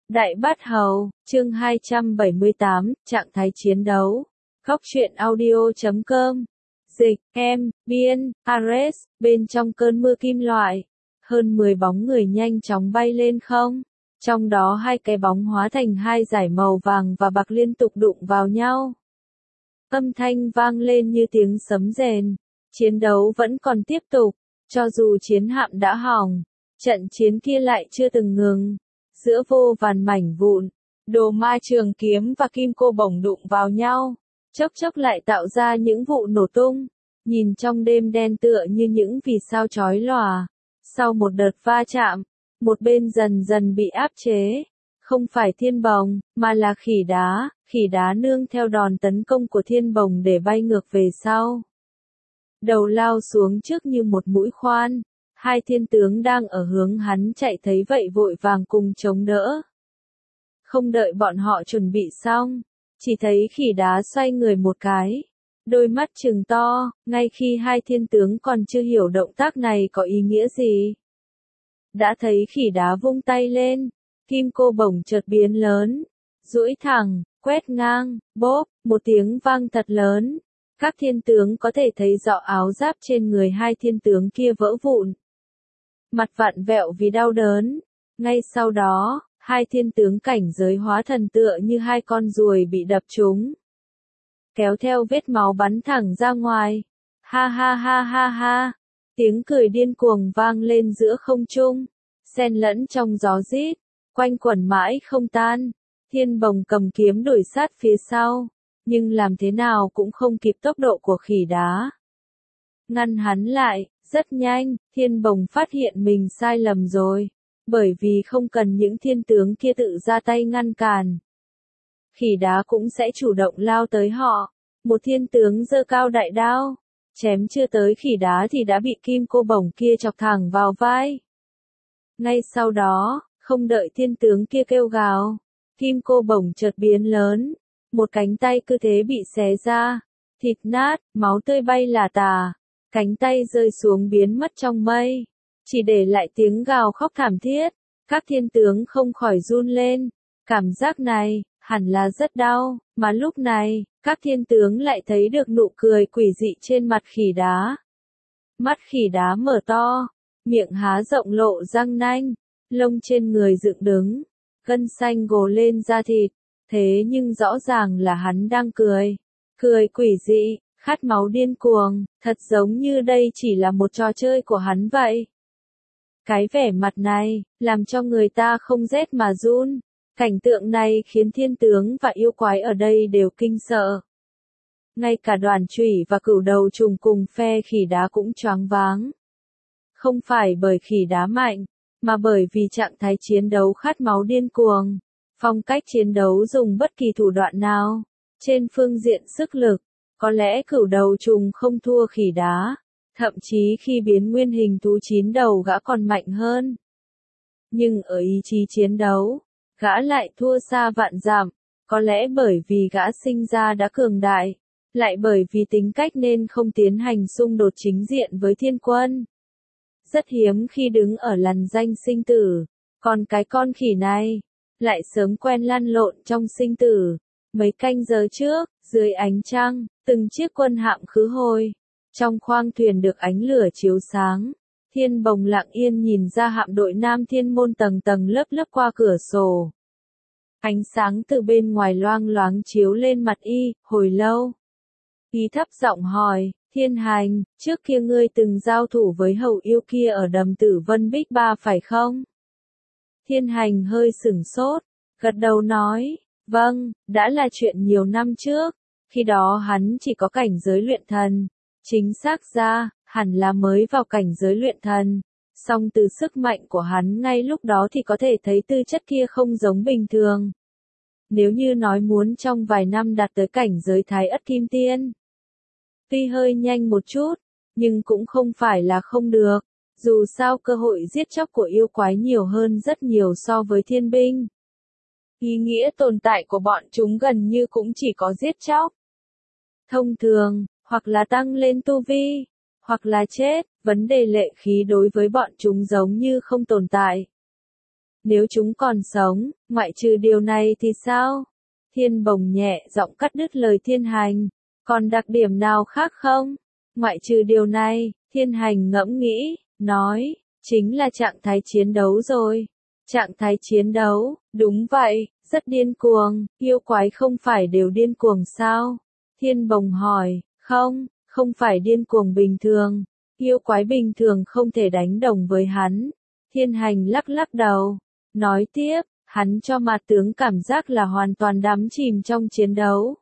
Đại Bát Hầu, chương 278, trạng thái chiến đấu. Góc truyện audio.com. Dịch, em, biên, Ares, bên trong cơn mưa kim loại. Hơn 10 bóng người nhanh chóng bay lên không. Trong đó hai cái bóng hóa thành hai dải màu vàng và bạc liên tục đụng vào nhau. Âm thanh vang lên như tiếng sấm rền. Chiến đấu vẫn còn tiếp tục. Cho dù chiến hạm đã hỏng, trận chiến kia lại chưa từng ngừng. Giữa vô vàn mảnh vụn, đồ ma trường kiếm và kim cô bổng đụng vào nhau, chốc chốc lại tạo ra những vụ nổ tung, nhìn trong đêm đen tựa như những vì sao chói lòa. Sau một đợt va chạm, một bên dần dần bị áp chế, không phải thiên bồng, mà là khỉ đá nương theo đòn tấn công của thiên bồng để bay ngược về sau. Đầu lao xuống trước như một mũi khoan. Hai thiên tướng đang ở hướng hắn chạy thấy vậy vội vàng cùng chống đỡ. Không đợi bọn họ chuẩn bị xong, chỉ thấy khỉ đá xoay người một cái. Đôi mắt trừng to, ngay khi hai thiên tướng còn chưa hiểu động tác này có ý nghĩa gì. Đã thấy khỉ đá vung tay lên, kim cô bổng chợt biến lớn, duỗi thẳng, quét ngang, bốp, một tiếng vang thật lớn. Các thiên tướng có thể thấy rõ áo giáp trên người hai thiên tướng kia vỡ vụn. Mặt vặn vẹo vì đau đớn. Ngay sau đó, hai thiên tướng cảnh giới hóa thần tựa như hai con ruồi bị đập trúng. Kéo theo vết máu bắn thẳng ra ngoài. Ha ha ha ha ha. Tiếng cười điên cuồng vang lên giữa không trung. Xen lẫn trong gió rít. Quanh quẩn mãi không tan. Thiên bồng cầm kiếm đuổi sát phía sau. Nhưng làm thế nào cũng không kịp tốc độ của khỉ đá. Ngăn hắn lại. Rất nhanh, thiên bồng phát hiện mình sai lầm rồi, bởi vì không cần những thiên tướng kia tự ra tay ngăn cản. Khỉ đá cũng sẽ chủ động lao tới họ. Một thiên tướng giơ cao đại đao, chém chưa tới khỉ đá thì đã bị kim cô bổng kia chọc thẳng vào vai. Ngay sau đó, không đợi thiên tướng kia kêu gào, kim cô bổng chợt biến lớn, một cánh tay cứ thế bị xé ra, thịt nát, máu tươi bay lả tả. Cánh tay rơi xuống biến mất trong mây, chỉ để lại tiếng gào khóc thảm thiết. Các thiên tướng không khỏi run lên. Cảm giác này, hẳn là rất đau, mà lúc này, các thiên tướng lại thấy được nụ cười quỷ dị trên mặt khỉ đá. Mắt khỉ đá mở to, miệng há rộng lộ răng nanh, lông trên người dựng đứng, gân xanh gồ lên da thịt. Thế nhưng rõ ràng là hắn đang cười. Cười quỷ dị. Khát máu điên cuồng, thật giống như đây chỉ là một trò chơi của hắn vậy. Cái vẻ mặt này, làm cho người ta không rét mà run. Cảnh tượng này khiến thiên tướng và yêu quái ở đây đều kinh sợ. Ngay cả đoàn chủy và cửu đầu trùng cùng phe khỉ đá cũng choáng váng. Không phải bởi khỉ đá mạnh, mà bởi vì trạng thái chiến đấu khát máu điên cuồng. Phong cách chiến đấu dùng bất kỳ thủ đoạn nào. Trên phương diện sức lực, có lẽ cửu đầu trùng không thua khỉ đá, thậm chí khi biến nguyên hình thú 9 đầu gã còn mạnh hơn. Nhưng ở ý chí chiến đấu, gã lại thua xa vạn dặm, có lẽ bởi vì gã sinh ra đã cường đại, lại bởi vì tính cách nên không tiến hành xung đột chính diện với thiên quân. Rất hiếm khi đứng ở lằn ranh sinh tử, còn cái con khỉ này, lại sớm quen lăn lộn trong sinh tử. Mấy canh giờ trước, dưới ánh trăng, từng chiếc quân hạm khứ hồi. Trong khoang thuyền được ánh lửa chiếu sáng, thiên bồng lặng yên nhìn ra hạm đội Nam Thiên Môn tầng tầng lớp lớp qua cửa sổ. Ánh sáng từ bên ngoài loang loáng chiếu lên mặt y, hồi lâu. Y thấp giọng hỏi, Thiên Hành, trước kia ngươi từng giao thủ với hầu yêu kia ở đầm Tử Vân Bích Ba phải không? Thiên Hành hơi sửng sốt, gật đầu nói. Vâng, đã là chuyện nhiều năm trước, khi đó hắn chỉ có cảnh giới luyện thần, chính xác ra, hẳn là mới vào cảnh giới luyện thần, song từ sức mạnh của hắn ngay lúc đó thì có thể thấy tư chất kia không giống bình thường. Nếu như nói muốn trong vài năm đạt tới cảnh giới Thái Ất Kim Tiên, tuy hơi nhanh một chút, nhưng cũng không phải là không được, dù sao cơ hội giết chóc của yêu quái nhiều hơn rất nhiều so với thiên binh. Ý nghĩa tồn tại của bọn chúng gần như cũng chỉ có giết chóc. Thông thường, hoặc là tăng lên tu vi, hoặc là chết, vấn đề lệ khí đối với bọn chúng giống như không tồn tại. Nếu chúng còn sống, ngoại trừ điều này thì sao? Thiên Bồng nhẹ giọng cắt đứt lời Thiên Hành. Còn đặc điểm nào khác không? Ngoại trừ điều này, Thiên Hành ngẫm nghĩ, nói, chính là trạng thái chiến đấu rồi. Trạng thái chiến đấu, đúng vậy, rất điên cuồng, yêu quái không phải đều điên cuồng sao? Thiên Bồng hỏi, không phải điên cuồng bình thường, yêu quái bình thường không thể đánh đồng với hắn. Thiên Hành lắc lắc đầu, nói tiếp, hắn cho Ma tướng cảm giác là hoàn toàn đắm chìm trong chiến đấu.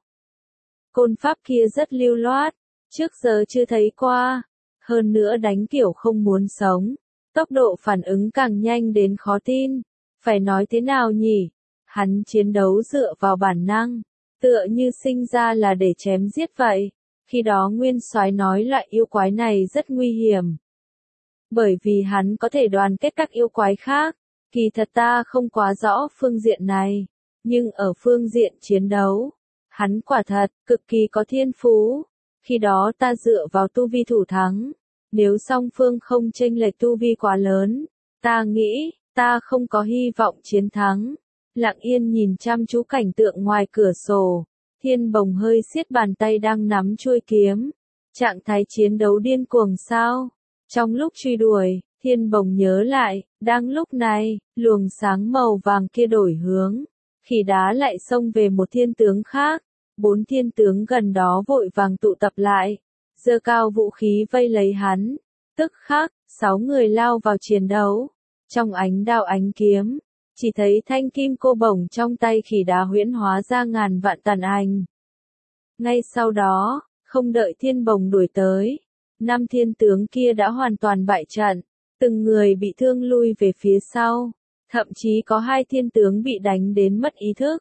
Côn pháp kia rất lưu loát, trước giờ chưa thấy qua, hơn nữa đánh kiểu không muốn sống, tốc độ phản ứng càng nhanh đến khó tin. Phải nói thế nào nhỉ? Hắn chiến đấu dựa vào bản năng, tựa như sinh ra là để chém giết vậy. Khi đó Nguyên Soái nói loại yêu quái này rất nguy hiểm. Bởi vì hắn có thể đoàn kết các yêu quái khác. Kỳ thật ta không quá rõ phương diện này, nhưng ở phương diện chiến đấu, hắn quả thật cực kỳ có thiên phú. Khi đó ta dựa vào tu vi thủ thắng, nếu song phương không chênh lệch tu vi quá lớn, ta nghĩ ta không có hy vọng chiến thắng. Lặng yên nhìn chăm chú cảnh tượng ngoài cửa sổ, Thiên Bồng hơi siết bàn tay đang nắm chuôi kiếm. Trạng thái chiến đấu điên cuồng sao? Trong lúc truy đuổi, Thiên Bồng nhớ lại, đang lúc này, luồng sáng màu vàng kia đổi hướng, khỉ đá lại xông về một thiên tướng khác. 4 thiên tướng gần đó vội vàng tụ tập lại, giơ cao vũ khí vây lấy hắn. Tức khắc, 6 người lao vào chiến đấu. Trong ánh đao ánh kiếm, chỉ thấy thanh kim cô bổng trong tay khỉ đá huyễn hóa ra ngàn vạn tàn ảnh. Ngay sau đó, không đợi Thiên Bồng đuổi tới, 5 thiên tướng kia đã hoàn toàn bại trận, từng người bị thương lui về phía sau, thậm chí có 2 thiên tướng bị đánh đến mất ý thức.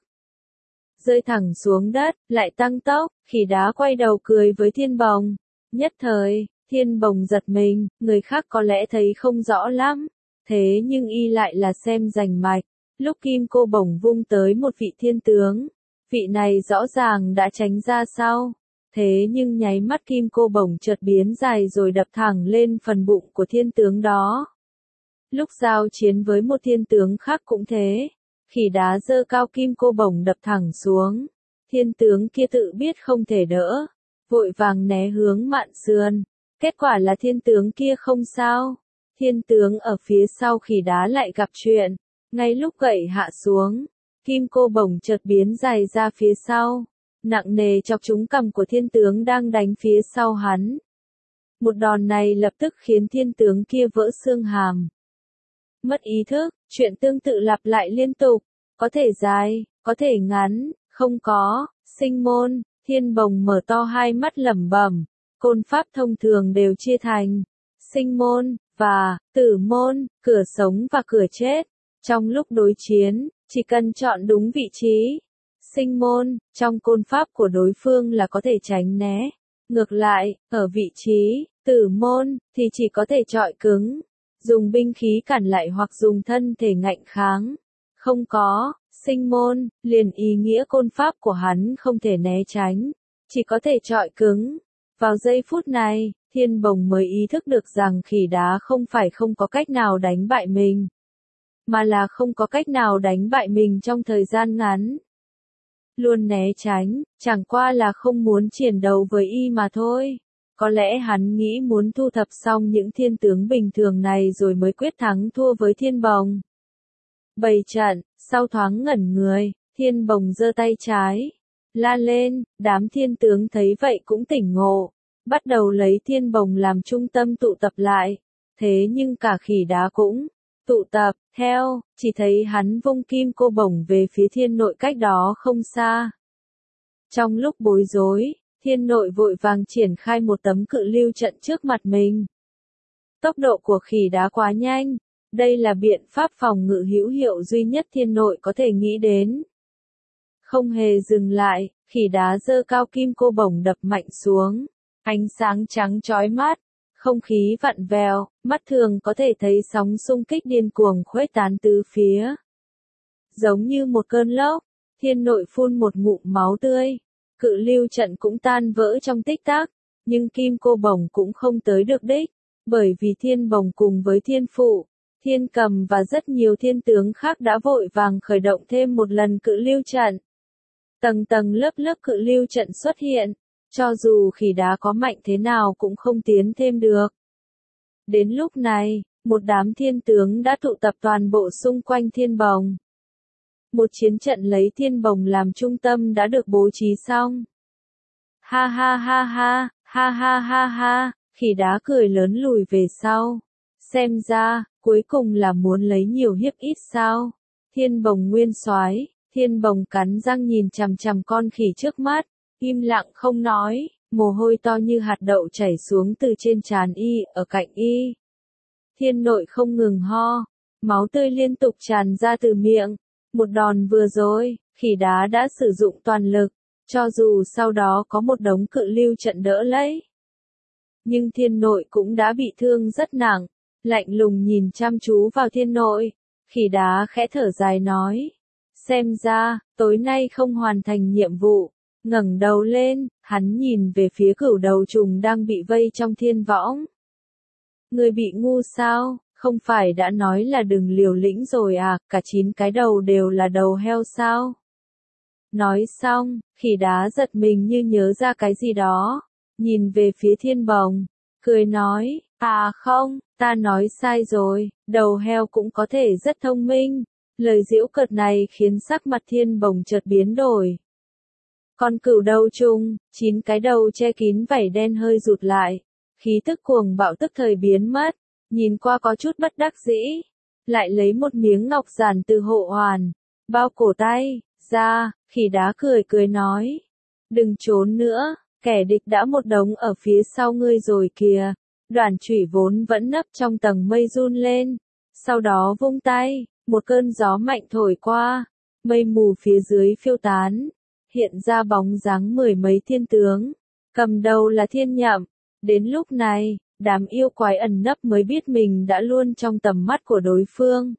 Rơi thẳng xuống đất, lại tăng tốc, khỉ đá quay đầu cười với Thiên Bồng. Nhất thời, Thiên Bồng giật mình, người khác có lẽ thấy không rõ lắm, thế nhưng y lại là xem rành mạch. Lúc kim cô bổng vung tới một vị thiên tướng, vị này rõ ràng đã tránh ra sau, thế nhưng nháy mắt kim cô bổng chợt biến dài rồi đập thẳng lên phần bụng của thiên tướng đó. Lúc giao chiến với một thiên tướng khác cũng thế, khỉ đá giơ cao kim cô bổng đập thẳng xuống, thiên tướng kia tự biết không thể đỡ, vội vàng né hướng mạn sườn, kết quả là thiên tướng kia không sao, thiên tướng ở phía sau khỉ đá lại gặp chuyện, ngay lúc gậy hạ xuống, kim cô bổng chợt biến dài ra phía sau, nặng nề chọc trúng cằm của thiên tướng đang đánh phía sau hắn. Một đòn này lập tức khiến thiên tướng kia vỡ xương hàm. Mất ý thức, chuyện tương tự lặp lại liên tục, có thể dài, có thể ngắn, không có, sinh môn, Thiên Bồng mở to hai mắt lẩm bẩm, côn pháp thông thường đều chia thành sinh môn và tử môn, cửa sống và cửa chết. Trong lúc đối chiến, chỉ cần chọn đúng vị trí, sinh môn, trong côn pháp của đối phương là có thể tránh né. Ngược lại, ở vị trí tử môn thì chỉ có thể chọi cứng, dùng binh khí cản lại hoặc dùng thân thể ngạnh kháng. Không có sinh môn, liền ý nghĩa côn pháp của hắn không thể né tránh, chỉ có thể chọi cứng. Vào giây phút này, Thiên Bồng mới ý thức được rằng khỉ đá không phải không có cách nào đánh bại mình, mà là không có cách nào đánh bại mình trong thời gian ngắn. Luôn né tránh, chẳng qua là không muốn chiến đấu với y mà thôi. Có lẽ hắn nghĩ muốn thu thập xong những thiên tướng bình thường này rồi mới quyết thắng thua với Thiên Bồng. Bày trận, sau thoáng ngẩn người, Thiên Bồng giơ tay trái, la lên, đám thiên tướng thấy vậy cũng tỉnh ngộ, bắt đầu lấy Thiên Bồng làm trung tâm tụ tập lại. Thế nhưng cả khỉ đá cũng tụ tập theo, chỉ thấy hắn vung kim cô bổng về phía Thiên Nội cách đó không xa. Trong lúc bối rối, Thiên Nội vội vàng triển khai một tấm cự lưu trận trước mặt mình. Tốc độ của khỉ đá quá nhanh, đây là biện pháp phòng ngự hữu hiệu duy nhất Thiên Nội có thể nghĩ đến. Không hề dừng lại, khỉ đá giơ cao kim cô bổng đập mạnh xuống, ánh sáng trắng chói mắt, không khí vặn vẹo, mắt thường có thể thấy sóng xung kích điên cuồng khuếch tán tứ phía. Giống như một cơn lốc, Thiên Nội phun một ngụm máu tươi, cự lưu trận cũng tan vỡ trong tích tắc, nhưng kim cô bổng cũng không tới được đích, bởi vì Thiên Bồng cùng với Thiên Phụ, Thiên Cầm và rất nhiều thiên tướng khác đã vội vàng khởi động thêm một lần cự lưu trận. Tầng tầng lớp lớp cự lưu trận xuất hiện, cho dù khỉ đá có mạnh thế nào cũng không tiến thêm được. Đến lúc này, một đám thiên tướng đã tụ tập toàn bộ xung quanh thiên bồng. Một chiến trận lấy thiên bồng làm trung tâm đã được bố trí xong. Ha ha ha ha, ha ha ha ha, khỉ đá cười lớn lùi về sau. Xem ra, cuối cùng là muốn lấy nhiều hiếp ít sao. Thiên bồng nguyên soái, thiên bồng cắn răng nhìn chằm chằm con khỉ trước mắt, im lặng không nói, mồ hôi to như hạt đậu chảy xuống từ trên trán y, ở cạnh y. Thiên nội không ngừng ho, máu tươi liên tục tràn ra từ miệng. Một đòn vừa rồi, khỉ đá đã sử dụng toàn lực, cho dù sau đó có một đống cự lưu trận đỡ lấy. Nhưng thiên nội cũng đã bị thương rất nặng, lạnh lùng nhìn chăm chú vào thiên nội, khỉ đá khẽ thở dài nói. Xem ra, tối nay không hoàn thành nhiệm vụ, ngẩng đầu lên, hắn nhìn về phía cửu đầu trùng đang bị vây trong thiên võng. Người bị ngu sao, không phải đã nói là đừng liều lĩnh rồi à, cả 9 cái đầu đều là đầu heo sao? Nói xong, khỉ đá giật mình như nhớ ra cái gì đó, nhìn về phía thiên bồng, cười nói, à không, ta nói sai rồi, đầu heo cũng có thể rất thông minh. Lời giễu cợt này khiến sắc mặt thiên bồng chợt biến đổi. Con cửu đầu trùng, 9 cái đầu che kín vảy đen hơi rụt lại, khí tức cuồng bạo tức thời biến mất, nhìn qua có chút bất đắc dĩ, lại lấy một miếng ngọc giản từ hộ hoàn, bao cổ tay, ra, khỉ đá cười cười nói. Đừng trốn nữa, kẻ địch đã một đống ở phía sau ngươi rồi kìa. Đoàn chủy vốn vẫn nấp trong tầng mây run lên, sau đó vung tay, một cơn gió mạnh thổi qua, mây mù phía dưới phiêu tán, hiện ra bóng dáng 10 mấy thiên tướng, cầm đầu là Thiên Nhậm. Đến lúc này, đám yêu quái ẩn nấp mới biết mình đã luôn trong tầm mắt của đối phương.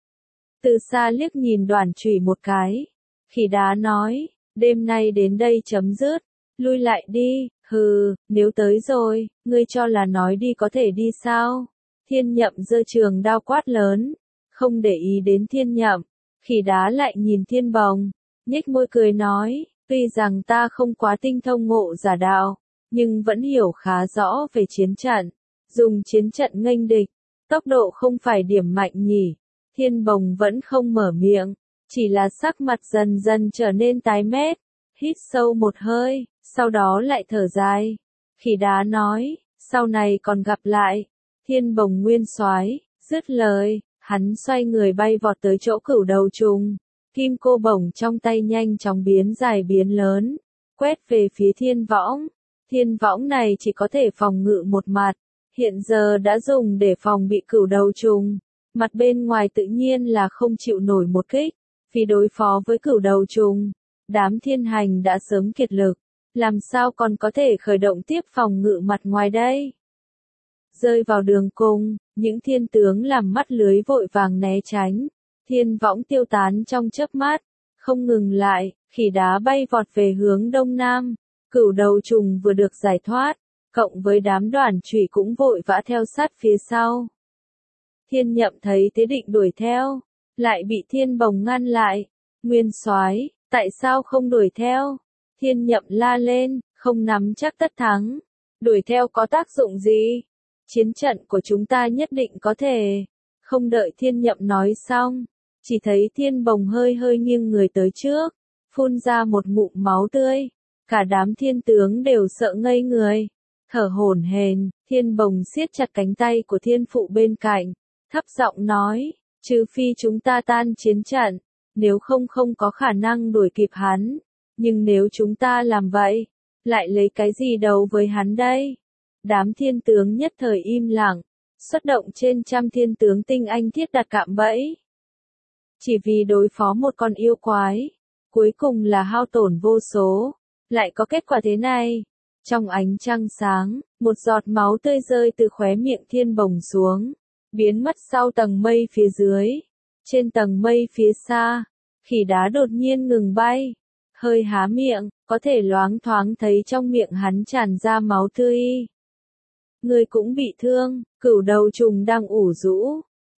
Từ xa liếc nhìn Đoàn chủy một cái, khỉ đá nói, đêm nay đến đây chấm dứt, lui lại đi, hừ, nếu tới rồi, ngươi cho là nói đi có thể đi sao? Thiên Nhậm giơ trường đao quát lớn, không để ý đến Thiên Nhậm, khỉ đá lại nhìn thiên bồng, nhếch môi cười nói, tuy rằng ta không quá tinh thông ngộ giả đạo, nhưng vẫn hiểu khá rõ về chiến trận, dùng chiến trận nghênh địch, tốc độ không phải điểm mạnh nhỉ. Thiên bồng vẫn không mở miệng, chỉ là sắc mặt dần dần trở nên tái mét, hít sâu một hơi, sau đó lại thở dài. Khỉ đá nói, sau này còn gặp lại. Thiên bồng nguyên soái, dứt lời, hắn xoay người bay vọt tới chỗ cửu đầu trùng. Kim cô bổng trong tay nhanh chóng biến dài biến lớn, quét về phía thiên võng. Thiên võng này chỉ có thể phòng ngự một mặt, hiện giờ đã dùng để phòng bị cửu đầu trùng. Mặt bên ngoài tự nhiên là không chịu nổi một kích, vì đối phó với cửu đầu trùng. Đám thiên hành đã sớm kiệt lực, làm sao còn có thể khởi động tiếp phòng ngự mặt ngoài đây? Rơi vào đường cùng, những thiên tướng làm mắt lưới vội vàng né tránh, thiên võng tiêu tán trong chớp mắt, không ngừng lại, khỉ đá bay vọt về hướng đông nam, cửu đầu trùng vừa được giải thoát, cộng với đám đoàn chủy cũng vội vã theo sát phía sau. Thiên Nhậm thấy thế định đuổi theo, lại bị thiên bồng ngăn lại. Nguyên soái, tại sao không đuổi theo? Thiên Nhậm la lên, không nắm chắc tất thắng. Đuổi theo có tác dụng gì? Chiến trận của chúng ta nhất định có thể. Không đợi Thiên Nhậm nói xong, chỉ thấy thiên bồng hơi hơi nghiêng người tới trước, phun ra một ngụm máu tươi. Cả đám thiên tướng đều sợ ngây người. Thở hổn hển, thiên bồng siết chặt cánh tay của thiên phụ bên cạnh, thấp giọng nói, trừ phi chúng ta tan chiến trận, nếu không không có khả năng đuổi kịp hắn. Nhưng nếu chúng ta làm vậy, lại lấy cái gì đấu với hắn đây? Đám thiên tướng nhất thời im lặng, xuất động trên trăm thiên tướng tinh anh thiết đặt cạm bẫy. Chỉ vì đối phó một con yêu quái, cuối cùng là hao tổn vô số, lại có kết quả thế này. Trong ánh trăng sáng, một giọt máu tươi rơi từ khóe miệng thiên bồng xuống, biến mất sau tầng mây phía dưới. Trên tầng mây phía xa, khỉ đá đột nhiên ngừng bay, hơi há miệng, có thể loáng thoáng thấy trong miệng hắn tràn ra máu tươi. Người cũng bị thương, cửu đầu trùng đang ủ rũ,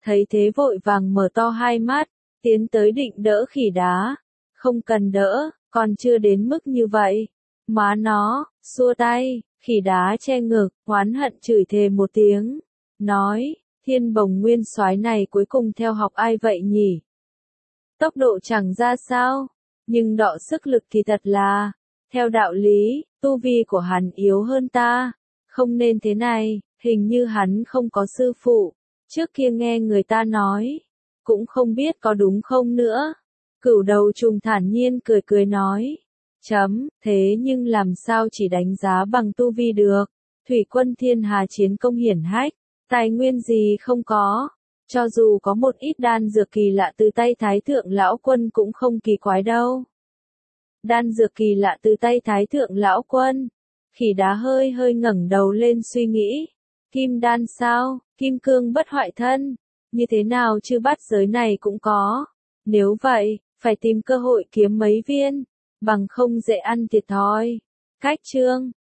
thấy thế vội vàng mở to hai mắt, tiến tới định đỡ khỉ đá. Không cần đỡ, còn chưa đến mức như vậy. Má nó, xua tay, khỉ đá che ngực, oán hận chửi thề một tiếng. Nói, Thiên Bồng Nguyên soái này cuối cùng theo học ai vậy nhỉ? Tốc độ chẳng ra sao, nhưng đọ sức lực thì thật là, theo đạo lý, tu vi của hắn yếu hơn ta, không nên thế này, hình như hắn không có sư phụ, trước kia nghe người ta nói, cũng không biết có đúng không nữa. Cửu Đầu Trùng thản nhiên cười cười nói, thế nhưng làm sao chỉ đánh giá bằng tu vi được, thủy quân thiên hà chiến công hiển hách, tài nguyên gì không có, cho dù có một ít đan dược kỳ lạ từ tay Thái Thượng Lão Quân cũng không kỳ quái đâu. Đan dược kỳ lạ từ tay Thái Thượng Lão Quân, khỉ đá hơi hơi ngẩng đầu lên suy nghĩ, kim đan sao, kim cương bất hoại thân, như thế nào chứ bát giới này cũng có, nếu vậy, phải tìm cơ hội kiếm mấy viên, bằng không dễ ăn thiệt thòi. Cách chương